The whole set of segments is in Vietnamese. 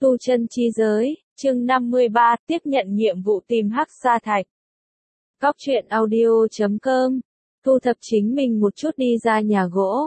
Tu chân chi giới, chương 53, tiếp nhận nhiệm vụ tìm hắc sa thạch. Góc truyện audio.com. Thu thập chính mình một chút đi ra nhà gỗ.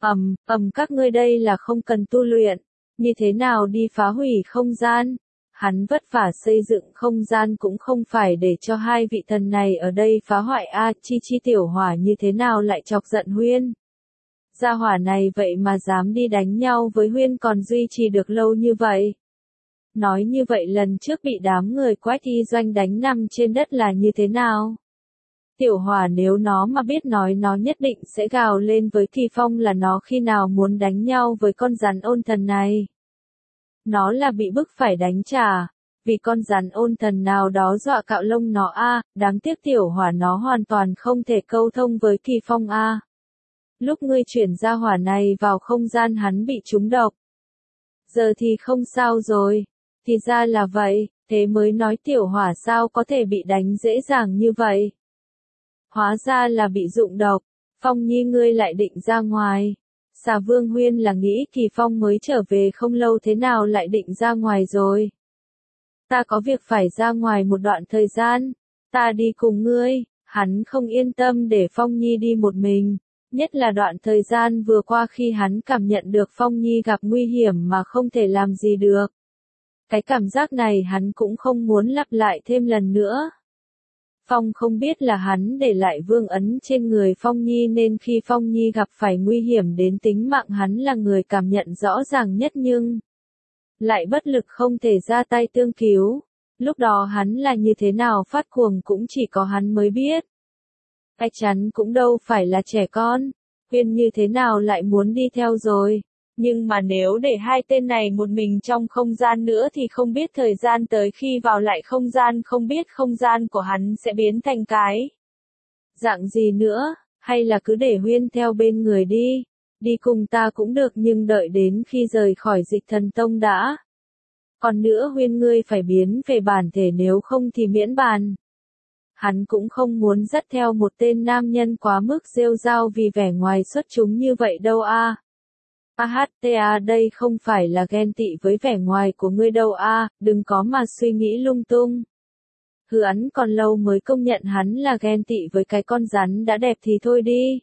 Các ngươi đây là không cần tu luyện. Như thế nào đi phá hủy không gian? Hắn vất vả xây dựng không gian cũng không phải để cho hai vị thần này ở đây phá hoại chi tiểu hỏa như thế nào lại chọc giận Huyên. Gia hỏa này vậy mà dám đi đánh nhau với Huyên còn duy trì được lâu như vậy. Nói như vậy lần trước bị đám người Quách Y Doanh đánh nằm trên đất là như thế nào? Tiểu hỏa nếu nó mà biết nói nó nhất định sẽ gào lên với Kỳ Phong là nó khi nào muốn đánh nhau với con rắn ôn thần này. Nó là bị bức phải đánh trả, vì con rắn ôn thần nào đó dọa cạo lông nó đáng tiếc tiểu hỏa nó hoàn toàn không thể câu thông với Kỳ Phong Lúc ngươi chuyển ra hỏa này vào không gian hắn bị trúng độc. Giờ thì không sao rồi. Thì ra là vậy, thế mới nói tiểu hỏa sao có thể bị đánh dễ dàng như vậy. Hóa ra là bị dụng độc, Phong Nhi ngươi lại định ra ngoài. Xà Vương Huyên là nghĩ Kỳ Phong mới trở về không lâu thế nào lại định ra ngoài rồi. Ta có việc phải ra ngoài một đoạn thời gian, ta đi cùng ngươi, hắn không yên tâm để Phong Nhi đi một mình. Nhất là đoạn thời gian vừa qua khi hắn cảm nhận được Phong Nhi gặp nguy hiểm mà không thể làm gì được. Cái cảm giác này hắn cũng không muốn lặp lại thêm lần nữa. Phong không biết là hắn để lại vương ấn trên người Phong Nhi nên khi Phong Nhi gặp phải nguy hiểm đến tính mạng hắn là người cảm nhận rõ ràng nhất nhưng lại bất lực không thể ra tay tương cứu. Lúc đó hắn là như thế nào phát cuồng cũng chỉ có hắn mới biết. Chắc chắn cũng đâu phải là trẻ con, Huyên như thế nào lại muốn đi theo rồi. Nhưng mà nếu để hai tên này một mình trong không gian nữa thì không biết thời gian tới khi vào lại không gian không biết không gian của hắn sẽ biến thành cái dạng gì nữa, hay là cứ để Huyên theo bên người đi. Đi cùng ta cũng được nhưng đợi đến khi rời khỏi Dịch Thần Tông đã. Còn nữa Huyên ngươi phải biến về bản thể nếu không thì miễn bàn. Hắn cũng không muốn dắt theo một tên nam nhân quá mức rêu rao vì vẻ ngoài xuất chúng như vậy đâu đây không phải là ghen tị với vẻ ngoài của ngươi đâu đừng có mà suy nghĩ lung tung. Hắn còn lâu mới công nhận hắn là ghen tị với cái con rắn đã đẹp thì thôi đi.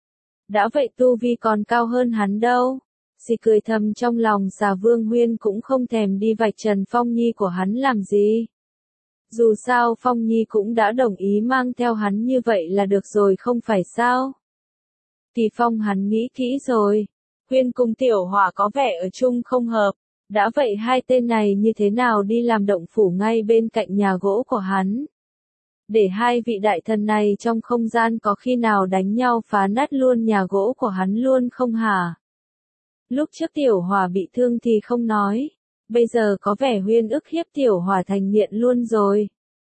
Đã vậy tu vi còn cao hơn hắn đâu. Xì cười thầm trong lòng Xà Vương Huyên cũng không thèm đi vạch trần Phong Nhi của hắn làm gì. Dù sao Phong Nhi cũng đã đồng ý mang theo hắn như vậy là được rồi không phải sao. Thì Phong hắn nghĩ kỹ rồi. Huyên cùng tiểu hỏa có vẻ ở chung không hợp. Đã vậy hai tên này như thế nào đi làm động phủ ngay bên cạnh nhà gỗ của hắn. Để hai vị đại thần này trong không gian có khi nào đánh nhau phá nát luôn nhà gỗ của hắn luôn không hả? Lúc trước tiểu hỏa bị thương thì không nói. Bây giờ có vẻ Huyên ức hiếp tiểu hỏa thành nghiện luôn rồi.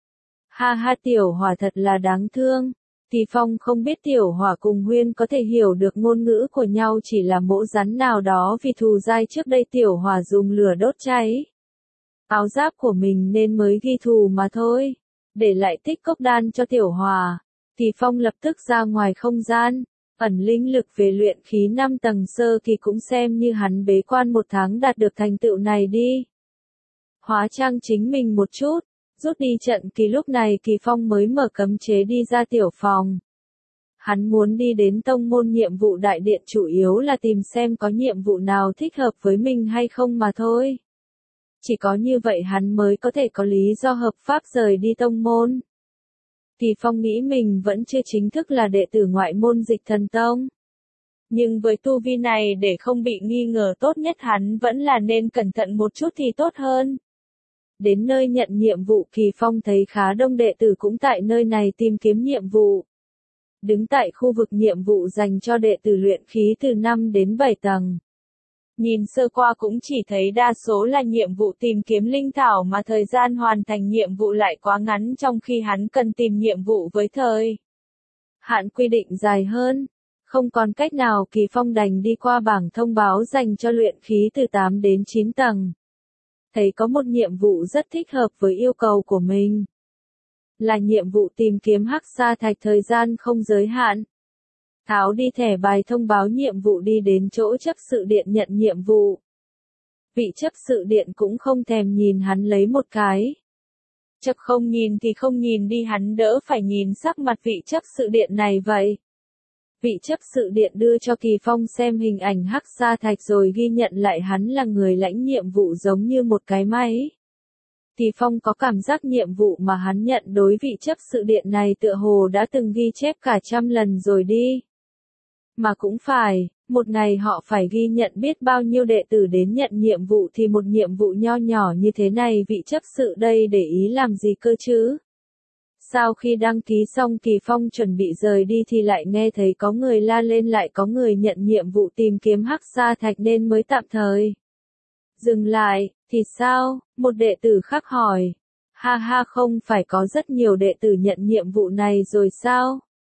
Ha tiểu hỏa thật là đáng thương. Thì Phong không biết tiểu hỏa cùng Huyên có thể hiểu được ngôn ngữ của nhau chỉ là mỗ rắn nào đó vì thù dai trước đây tiểu hỏa dùng lửa đốt cháy áo giáp của mình nên mới ghi thù mà thôi. Để lại tích cốc đan cho tiểu hỏa. Thì Phong lập tức ra ngoài không gian. Ẩn linh lực về luyện khí 5 tầng sơ kỳ cũng xem như hắn bế quan 1 tháng đạt được thành tựu này đi. Hóa trang chính mình một chút. Rút đi trận kỳ lúc này Kỳ Phong mới mở cấm chế đi ra tiểu phòng. Hắn muốn đi đến tông môn nhiệm vụ đại điện chủ yếu là tìm xem có nhiệm vụ nào thích hợp với mình hay không mà thôi. Chỉ có như vậy hắn mới có thể có lý do hợp pháp rời đi tông môn. Kỳ Phong nghĩ mình vẫn chưa chính thức là đệ tử ngoại môn Dịch Thần Tông. Nhưng với tu vi này để không bị nghi ngờ tốt nhất hắn vẫn là nên cẩn thận một chút thì tốt hơn. Đến nơi nhận nhiệm vụ Kỳ Phong thấy khá đông đệ tử cũng tại nơi này tìm kiếm nhiệm vụ. Đứng tại khu vực nhiệm vụ dành cho đệ tử luyện khí từ 5 đến 7 tầng. Nhìn sơ qua cũng chỉ thấy đa số là nhiệm vụ tìm kiếm linh thảo mà thời gian hoàn thành nhiệm vụ lại quá ngắn trong khi hắn cần tìm nhiệm vụ với thời hạn quy định dài hơn. Không còn cách nào Kỳ Phong đành đi qua bảng thông báo dành cho luyện khí từ 8 đến 9 tầng. Thấy có một nhiệm vụ rất thích hợp với yêu cầu của mình. Là nhiệm vụ tìm kiếm hắc sa thạch thời gian không giới hạn. Tháo đi thẻ bài thông báo nhiệm vụ đi đến chỗ chấp sự điện nhận nhiệm vụ. Vị chấp sự điện cũng không thèm nhìn hắn lấy một cái. Chậc không nhìn thì không nhìn đi, hắn đỡ phải nhìn sắc mặt vị chấp sự điện này vậy. Vị chấp sự điện đưa cho Kỳ Phong xem hình ảnh Hắc Sa Thạch rồi ghi nhận lại hắn là người lãnh nhiệm vụ giống như một cái máy. Kỳ Phong có cảm giác nhiệm vụ mà hắn nhận đối vị chấp sự điện này tựa hồ đã từng ghi chép cả 100 lần rồi đi. Mà cũng phải, một ngày họ phải ghi nhận biết bao nhiêu đệ tử đến nhận nhiệm vụ thì một nhiệm vụ nho nhỏ như thế này vị chấp sự đây để ý làm gì cơ chứ? Sau khi đăng ký xong Kỳ Phong chuẩn bị rời đi thì lại nghe thấy có người la lên lại có người nhận nhiệm vụ tìm kiếm Hắc Sa Thạch nên mới tạm thời dừng lại, thì sao? Một đệ tử khác hỏi. Ha ha, không phải có rất nhiều đệ tử nhận nhiệm vụ này rồi sao?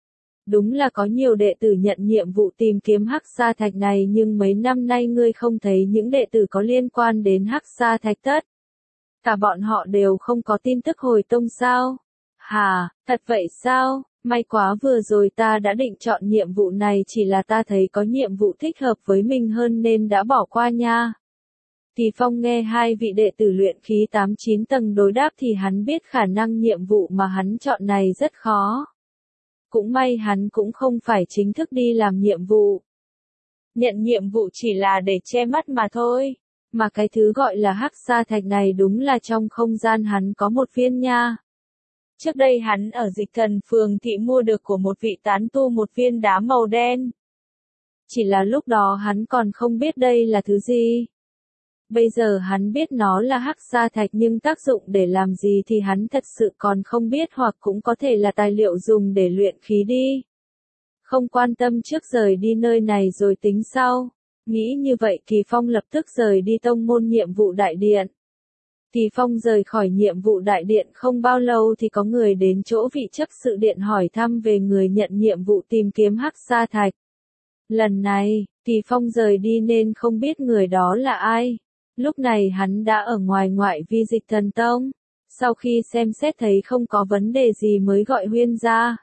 Đúng là có nhiều đệ tử nhận nhiệm vụ tìm kiếm Hắc Sa Thạch này nhưng mấy năm nay ngươi không thấy những đệ tử có liên quan đến Hắc Sa Thạch tất. Cả bọn họ đều không có tin tức hồi tông sao? Hà, thật vậy sao? May quá vừa rồi ta đã định chọn nhiệm vụ này chỉ là ta thấy có nhiệm vụ thích hợp với mình hơn nên đã bỏ qua nha. Kỳ Phong nghe hai vị đệ tử luyện khí 8-9 tầng đối đáp thì hắn biết khả năng nhiệm vụ mà hắn chọn này rất khó. Cũng may hắn cũng không phải chính thức đi làm nhiệm vụ. Nhận nhiệm vụ chỉ là để che mắt mà thôi. Mà cái thứ gọi là Hắc Sa Thạch này đúng là trong không gian hắn có một viên nha. Trước đây hắn ở Dịch Thần Phường thị mua được của một vị tán tu một viên đá màu đen. Chỉ là lúc đó hắn còn không biết đây là thứ gì. Bây giờ hắn biết nó là Hắc Sa Thạch nhưng tác dụng để làm gì thì hắn thật sự còn không biết hoặc cũng có thể là tài liệu dùng để luyện khí đi. Không quan tâm trước rời đi nơi này rồi tính sau. Nghĩ như vậy Kỳ Phong lập tức rời đi tông môn nhiệm vụ đại điện. Kỳ Phong rời khỏi nhiệm vụ đại điện không bao lâu thì có người đến chỗ vị chấp sự điện hỏi thăm về người nhận nhiệm vụ tìm kiếm Hắc Sa Thạch. Lần này, Kỳ Phong rời đi nên không biết người đó là ai. Lúc này hắn đã ở ngoài ngoại vi Dịch Thần Tông. Sau khi xem xét thấy không có vấn đề gì mới gọi Huyên ra.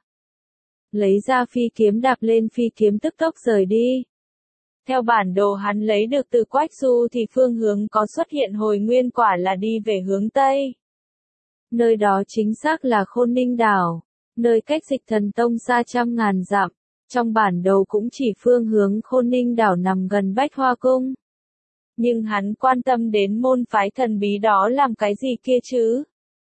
Lấy ra phi kiếm đạp lên phi kiếm tức tốc rời đi. Theo bản đồ hắn lấy được từ Quách Du thì phương hướng có xuất hiện hồi nguyên quả là đi về hướng Tây. Nơi đó chính xác là Khôn Ninh Đảo, nơi cách Dịch Thần Tông xa trăm ngàn dặm. Trong bản đồ cũng chỉ phương hướng Khôn Ninh Đảo nằm gần Bách Hoa Cung. Nhưng hắn quan tâm đến môn phái thần bí đó làm cái gì kia chứ?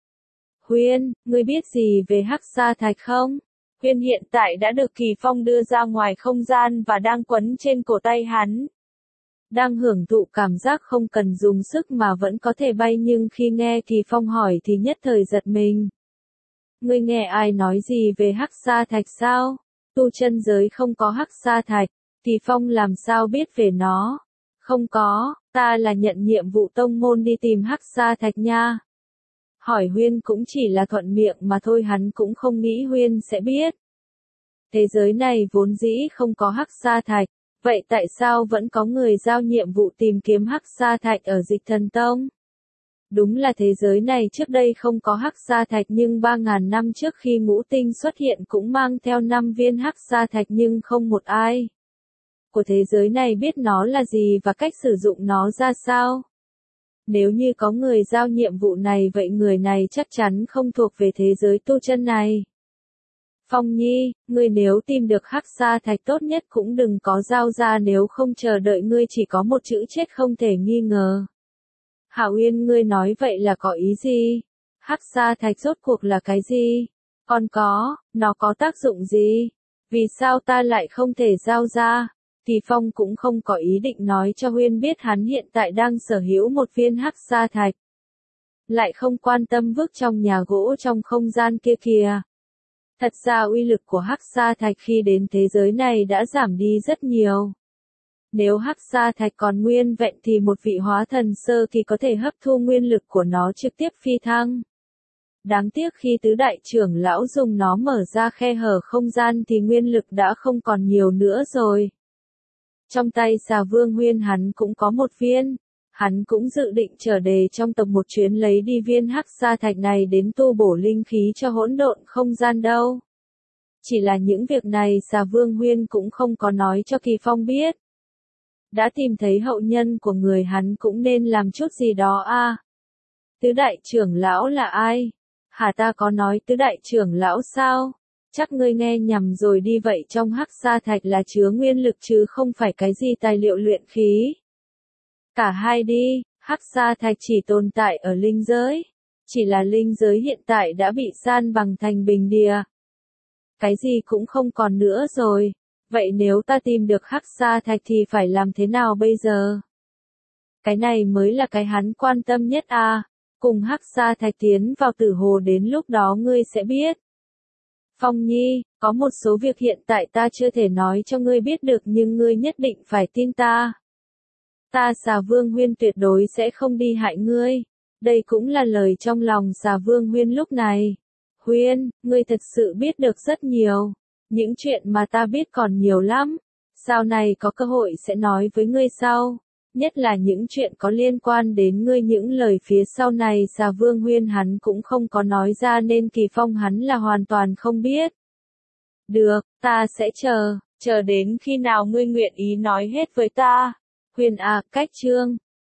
Huyên, ngươi biết gì về Hắc Sa Thạch không? Huyên hiện tại đã được Kỳ Phong đưa ra ngoài không gian và đang quấn trên cổ tay hắn. Đang hưởng thụ cảm giác không cần dùng sức mà vẫn có thể bay nhưng khi nghe Kỳ Phong hỏi thì nhất thời giật mình. Ngươi nghe ai nói gì về Hắc Sa Thạch sao? Tu chân giới không có Hắc Sa Thạch, Kỳ Phong làm sao biết về nó? Không có, ta là nhận nhiệm vụ tông môn đi tìm Hắc Sa Thạch nha. Hỏi Huyên cũng chỉ là thuận miệng mà thôi hắn cũng không nghĩ Huyên sẽ biết. Thế giới này vốn dĩ không có Hắc Sa Thạch, vậy tại sao vẫn có người giao nhiệm vụ tìm kiếm Hắc Sa Thạch ở Dịch Thần Tông? Đúng là thế giới này trước đây không có Hắc Sa Thạch nhưng 3.000 năm trước khi ngũ tinh xuất hiện cũng mang theo 5 viên Hắc Sa Thạch nhưng không một ai của thế giới này biết nó là gì và cách sử dụng nó ra sao. Nếu như có người giao nhiệm vụ này vậy người này chắc chắn không thuộc về thế giới tu chân này. Phong Nhi, ngươi nếu tìm được Hắc Sa Thạch tốt nhất cũng đừng có giao ra nếu không chờ đợi ngươi chỉ có một chữ chết không thể nghi ngờ. Hảo Uyên ngươi nói vậy là có ý gì? Hắc Sa Thạch rốt cuộc là cái gì? Còn nó có tác dụng gì? Vì sao ta lại không thể giao ra? Kỳ Phong cũng không có ý định nói cho Huyên biết hắn hiện tại đang sở hữu một viên Hắc Sa Thạch. Lại không quan tâm vứt trong nhà gỗ trong không gian kia kìa. Thật ra uy lực của Hắc Sa Thạch khi đến thế giới này đã giảm đi rất nhiều. Nếu Hắc Sa Thạch còn nguyên vẹn thì một vị hóa thần sơ kỳ có thể hấp thu nguyên lực của nó trực tiếp phi thăng. Đáng tiếc khi tứ đại trưởng lão dùng nó mở ra khe hở không gian thì nguyên lực đã không còn nhiều nữa rồi. Trong tay Xà Vương Huyên hắn cũng có một viên. Hắn cũng dự định trở đề trong tộc một chuyến lấy đi viên Hắc Sa Thạch này đến tu bổ linh khí cho hỗn độn không gian đâu. Chỉ là những việc này Xà Vương Huyên cũng không có nói cho Kỳ Phong biết. Đã tìm thấy hậu nhân của người hắn cũng nên làm chút gì đó a. Tứ đại trưởng lão là ai? Hả, ta có nói tứ đại trưởng lão sao? Chắc ngươi nghe nhầm rồi đi, vậy trong hắc sa thạch là chứa nguyên lực chứ không phải cái gì tài liệu luyện khí. Cả hai đi, hắc sa thạch chỉ tồn tại ở linh giới. Chỉ là linh giới hiện tại đã bị san bằng thành bình địa. Cái gì cũng không còn nữa rồi. Vậy nếu ta tìm được hắc sa thạch thì phải làm thế nào bây giờ? Cái này mới là cái hắn quan tâm nhất à. Cùng hắc sa thạch tiến vào tử hồ, đến lúc đó ngươi sẽ biết. Phong Nhi, có một số việc hiện tại ta chưa thể nói cho ngươi biết được, nhưng ngươi nhất định phải tin ta. Ta Xà Vương Huyên tuyệt đối sẽ không đi hại ngươi. Đây cũng là lời trong lòng Xà Vương Huyên lúc này. Huyên, ngươi thật sự biết được rất nhiều. Những chuyện mà ta biết còn nhiều lắm. Sau này có cơ hội sẽ nói với ngươi sau. Nhất là những chuyện có liên quan đến ngươi, những lời phía sau này Xà Vương Huyên hắn cũng không có nói ra nên Kỳ Phong hắn là hoàn toàn không biết. Được, ta sẽ chờ đến khi nào ngươi nguyện ý nói hết với ta. Huyên à, cách chương